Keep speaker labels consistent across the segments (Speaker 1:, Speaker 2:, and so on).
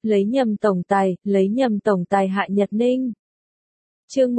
Speaker 1: lấy nhầm tổng tài Hạ Nhật Ninh. Chương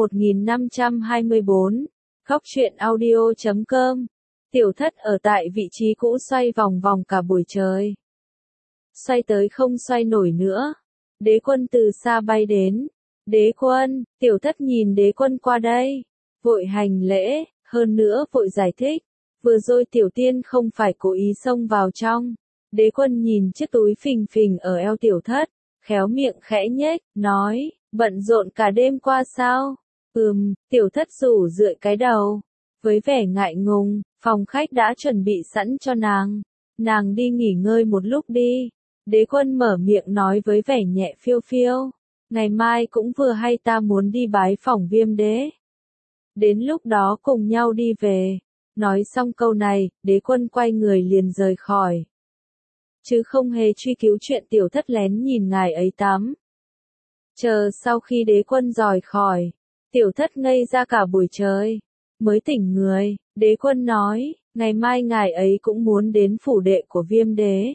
Speaker 1: 1524, Khóc truyện audio.com. Tiểu Thất ở tại vị trí cũ xoay vòng vòng cả buổi trời. Xoay tới không xoay nổi nữa. Đế Quân từ xa bay đến. Đế Quân, Tiểu Thất nhìn Đế Quân qua đây. Vội hành lễ, hơn nữa vội giải thích. Vừa rồi Tiểu Tiên không phải cố ý xông vào trong. Đế Quân nhìn chiếc túi phình phình ở eo Tiểu Thất, khéo miệng khẽ nhếch, nói, bận rộn cả đêm qua sao? Tiểu Thất rủ rượi cái đầu. Với vẻ ngại ngùng, phòng khách đã chuẩn bị sẵn cho nàng. Nàng đi nghỉ ngơi một lúc đi. Đế Quân mở miệng nói với vẻ nhẹ phiêu phiêu. Ngày mai cũng vừa hay ta muốn đi bái phỏng Viêm Đế. Đến lúc đó cùng nhau đi về. Nói xong câu này, Đế Quân quay người liền rời khỏi. Chứ không hề truy cứu chuyện Tiểu Thất lén nhìn ngài ấy tắm. Chờ sau khi Đế Quân rời khỏi, Tiểu Thất ngây ra cả buổi trời. Mới tỉnh người, Đế Quân nói, ngày mai ngài ấy cũng muốn đến phủ đệ của Viêm Đế.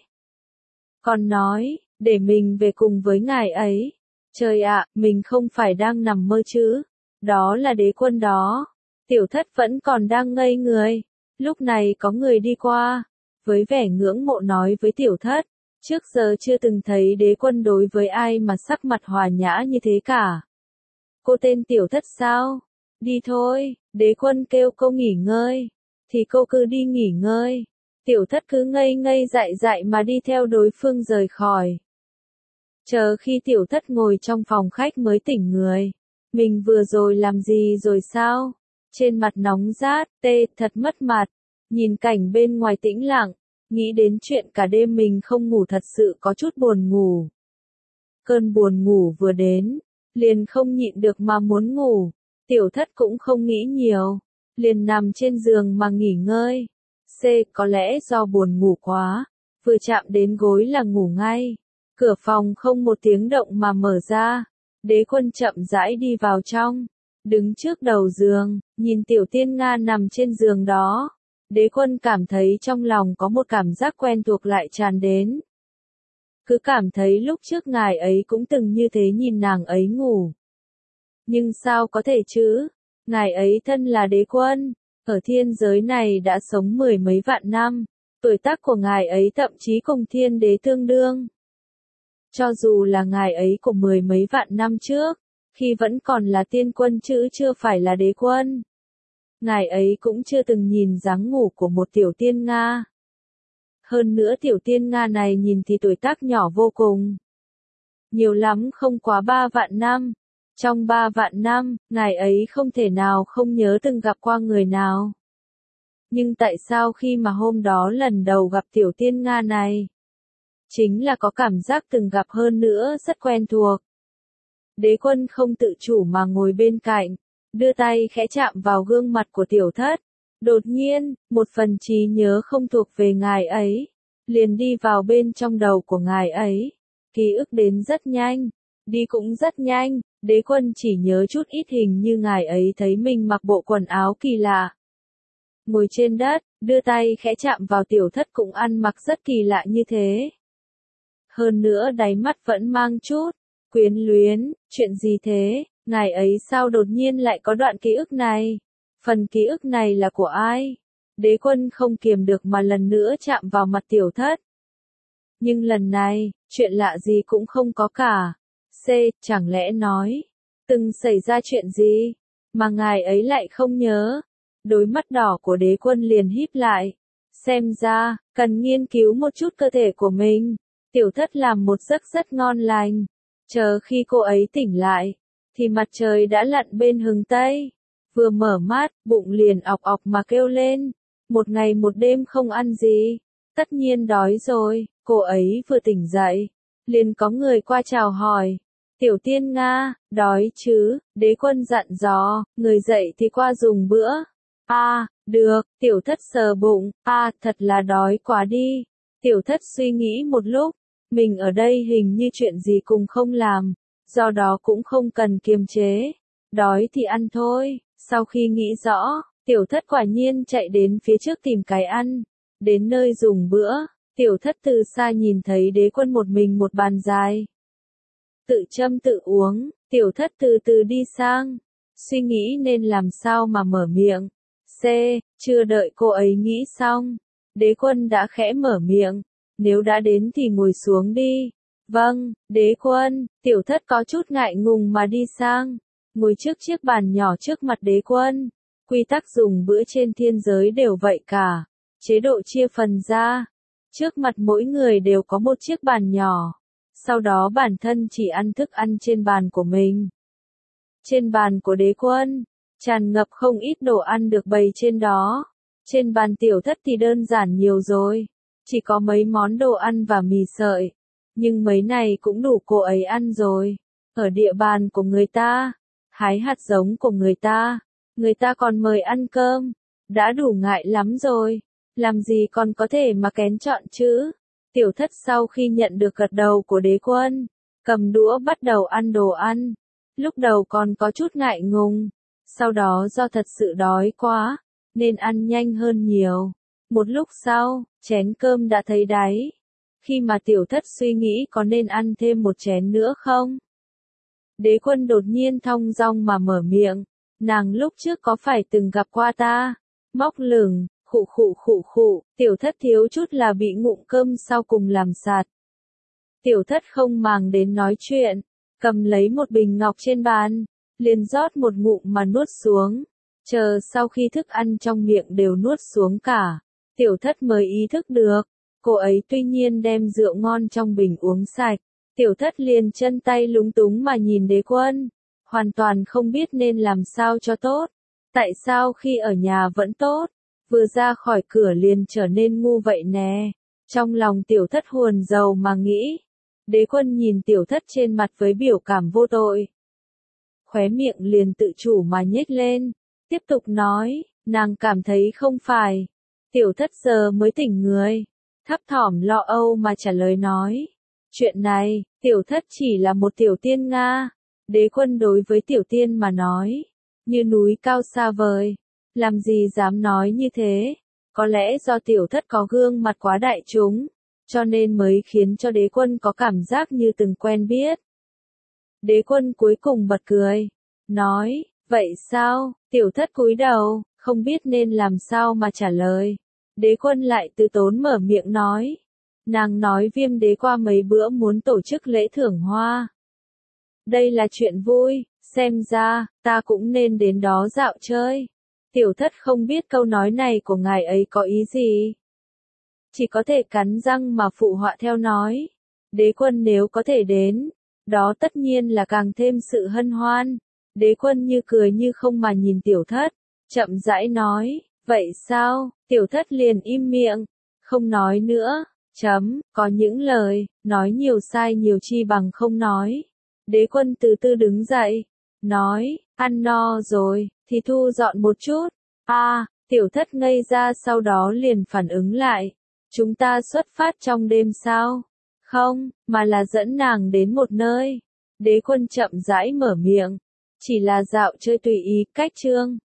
Speaker 1: Còn nói, để mình về cùng với ngài ấy. Trời ạ, mình không phải đang nằm mơ chứ. Đó là Đế Quân đó. Tiểu Thất vẫn còn đang ngây người. Lúc này có người đi qua. Với vẻ ngưỡng mộ nói với Tiểu Thất. Trước giờ chưa từng thấy Đế Quân đối với ai mà sắc mặt hòa nhã như thế cả. Cô tên Tiểu Thất sao? Đi thôi, Đế Quân kêu cô nghỉ ngơi. Thì cô cứ đi nghỉ ngơi. Tiểu Thất cứ ngây ngây dại dại mà đi theo đối phương rời khỏi. Chờ khi Tiểu Thất ngồi trong phòng khách mới tỉnh người. Mình vừa rồi làm gì rồi sao? Trên mặt nóng rát, thật mất mặt. Nhìn cảnh bên ngoài tĩnh lặng. Nghĩ đến chuyện cả đêm mình không ngủ thật sự có chút buồn ngủ. Cơn buồn ngủ vừa đến. Liền không nhịn được mà muốn ngủ. Tiểu Thất cũng không nghĩ nhiều. Liền nằm trên giường mà nghỉ ngơi. Có lẽ do buồn ngủ quá. Vừa chạm đến gối là ngủ ngay. Cửa phòng không một tiếng động mà mở ra. Đế Quân chậm rãi đi vào trong. Đứng trước đầu giường, nhìn Tiểu Tiên Nga nằm trên giường đó. Đế Quân cảm thấy trong lòng có một cảm giác quen thuộc lại tràn đến. Cứ cảm thấy lúc trước ngài ấy cũng từng như thế nhìn nàng ấy ngủ. Nhưng sao có thể chứ? Ngài ấy thân là Đế Quân, ở thiên giới này đã sống mười mấy vạn năm, tuổi tác của ngài ấy thậm chí cùng Thiên Đế tương đương. Cho dù là ngài ấy của mười mấy vạn năm trước, khi vẫn còn là tiên quân chứ chưa phải là Đế Quân. Ngài ấy cũng chưa từng nhìn dáng ngủ của một Tiểu Tiên Nga. Hơn nữa Tiểu Tiên Nga này nhìn thì tuổi tác nhỏ vô cùng. Nhiều lắm không quá 3 vạn năm. Trong 3 vạn năm, ngài ấy không thể nào không nhớ từng gặp qua người nào. Nhưng tại sao khi mà hôm đó lần đầu gặp Tiểu Tiên Nga này? Chính là có cảm giác từng gặp hơn nữa rất quen thuộc. Đế Quân không tự chủ mà ngồi bên cạnh, đưa tay khẽ chạm vào gương mặt của Tiểu Thất. Đột nhiên, một phần trí nhớ không thuộc về ngài ấy, liền đi vào bên trong đầu của ngài ấy. Ký ức đến rất nhanh, đi cũng rất nhanh. Đế Quân chỉ nhớ chút ít hình như ngài ấy thấy mình mặc bộ quần áo kỳ lạ. Ngồi trên đất, đưa tay khẽ chạm vào Tiểu Thất cũng ăn mặc rất kỳ lạ như thế. Hơn nữa đáy mắt vẫn mang chút quyến luyến, chuyện gì thế, ngài ấy sao đột nhiên lại có đoạn ký ức này? Phần ký ức này là của ai? Đế Quân không kiềm được mà lần nữa chạm vào mặt Tiểu Thất. Nhưng lần này, chuyện lạ gì cũng không có cả. Chẳng lẽ nói, từng xảy ra chuyện gì, mà ngài ấy lại không nhớ. Đôi mắt đỏ của Đế Quân liền híp lại. Xem ra, cần nghiên cứu một chút cơ thể của mình. Tiểu Thất làm một giấc rất ngon lành. Chờ khi cô ấy tỉnh lại, thì mặt trời đã lặn bên hướng Tây. Vừa mở mắt, bụng liền ọc ọc mà kêu lên. Một ngày một đêm không ăn gì. Tất nhiên đói rồi, cô ấy vừa tỉnh dậy. Liền có người qua chào hỏi. Tiểu Tiên Nga, đói chứ? Đế Quân dặn dò, người dậy thì qua dùng bữa. Được, Tiểu Thất sờ bụng, thật là đói quá đi. Tiểu Thất suy nghĩ một lúc, mình ở đây hình như chuyện gì cũng không làm, do đó cũng không cần kiềm chế. Đói thì ăn thôi. Sau khi nghĩ rõ, Tiểu Thất quả nhiên chạy đến phía trước tìm cái ăn. Đến nơi dùng bữa, Tiểu Thất từ xa nhìn thấy Đế Quân một mình một bàn dài. tự châm tự uống, tiểu thất từ từ đi sang, suy nghĩ nên làm sao mà mở miệng. C, chưa đợi cô ấy nghĩ xong, Đế Quân đã khẽ mở miệng, nếu đã đến thì ngồi xuống đi. Vâng, Đế Quân, tiểu thất có chút ngại ngùng mà đi sang, ngồi trước chiếc bàn nhỏ trước mặt Đế Quân. Quy tắc dùng bữa trên thiên giới đều vậy cả, chế độ chia phần ra, trước mặt mỗi người đều có một chiếc bàn nhỏ, sau đó bản thân chỉ ăn thức ăn trên bàn của mình. Trên bàn của Đế Quân, tràn ngập không ít đồ ăn được bày trên đó. Trên bàn tiểu thất thì đơn giản nhiều rồi, chỉ có mấy món đồ ăn và mì sợi, nhưng mấy này cũng đủ cô ấy ăn rồi. Ở địa bàn của người ta, hái hạt giống của người ta còn mời ăn cơm, đã đủ ngại lắm rồi, làm gì còn có thể mà kén chọn chứ. Tiểu thất sau khi nhận được gật đầu của Đế Quân, cầm đũa bắt đầu ăn đồ ăn, lúc đầu còn có chút ngại ngùng, sau đó do thật sự đói quá, nên ăn nhanh hơn nhiều. Một lúc sau, chén cơm đã thấy đáy, khi mà tiểu thất suy nghĩ có nên ăn thêm một chén nữa không. Đế Quân đột nhiên thong dong mà mở miệng, nàng lúc trước có phải từng gặp qua ta? Móc lửng, khụ, tiểu thất thiếu chút là bị ngụm cơm sau cùng làm sạt. Tiểu thất không màng đến nói chuyện, cầm lấy một bình ngọc trên bàn, liền rót một ngụm mà nuốt xuống. Chờ sau khi thức ăn trong miệng đều nuốt xuống cả, tiểu thất mới ý thức được, cô ấy tuy nhiên đem rượu ngon trong bình uống sạch. Tiểu thất liền chân tay lúng túng mà nhìn Đế Quân, hoàn toàn không biết nên làm sao cho tốt. Tại sao khi ở nhà vẫn tốt, vừa ra khỏi cửa liền trở nên ngu vậy nè. Trong lòng tiểu thất huồn rầu mà nghĩ. Đế Quân nhìn tiểu thất trên mặt với biểu cảm vô tội. Khóe miệng liền tự chủ mà nhếch lên, tiếp tục nói, nàng cảm thấy không phải. Tiểu thất giờ mới tỉnh người, thấp thỏm lo âu mà trả lời nói. Chuyện này, tiểu thất chỉ là một tiểu tiên Nga. Đế Quân đối với tiểu tiên mà nói, như núi cao xa vời, làm gì dám nói như thế. Có lẽ do tiểu thất có gương mặt quá đại chúng, cho nên mới khiến cho Đế Quân có cảm giác như từng quen biết. Đế Quân cuối cùng bật cười, nói, vậy sao? Tiểu thất cúi đầu, không biết nên làm sao mà trả lời. Đế Quân lại từ tốn mở miệng nói, nàng nói Viêm Đế qua mấy bữa muốn tổ chức lễ thưởng hoa. Đây là chuyện vui, xem ra, ta cũng nên đến đó dạo chơi. Tiểu thất không biết câu nói này của ngài ấy có ý gì. Chỉ có thể cắn răng mà phụ họa theo nói. Đế Quân nếu có thể đến, đó tất nhiên là càng thêm sự hân hoan. Đế Quân như cười như không mà nhìn tiểu thất, chậm rãi nói, vậy sao? Tiểu thất liền im miệng, không nói nữa. Có những lời, nói nhiều sai nhiều chi bằng không nói. Đế Quân từ từ đứng dậy, nói, ăn no rồi, thì thu dọn một chút. Tiểu thất ngây ra sau đó liền phản ứng lại. Chúng ta xuất phát trong đêm sao? Không, mà là dẫn nàng đến một nơi. Đế Quân chậm rãi mở miệng. Chỉ là dạo chơi tùy ý, cách chương.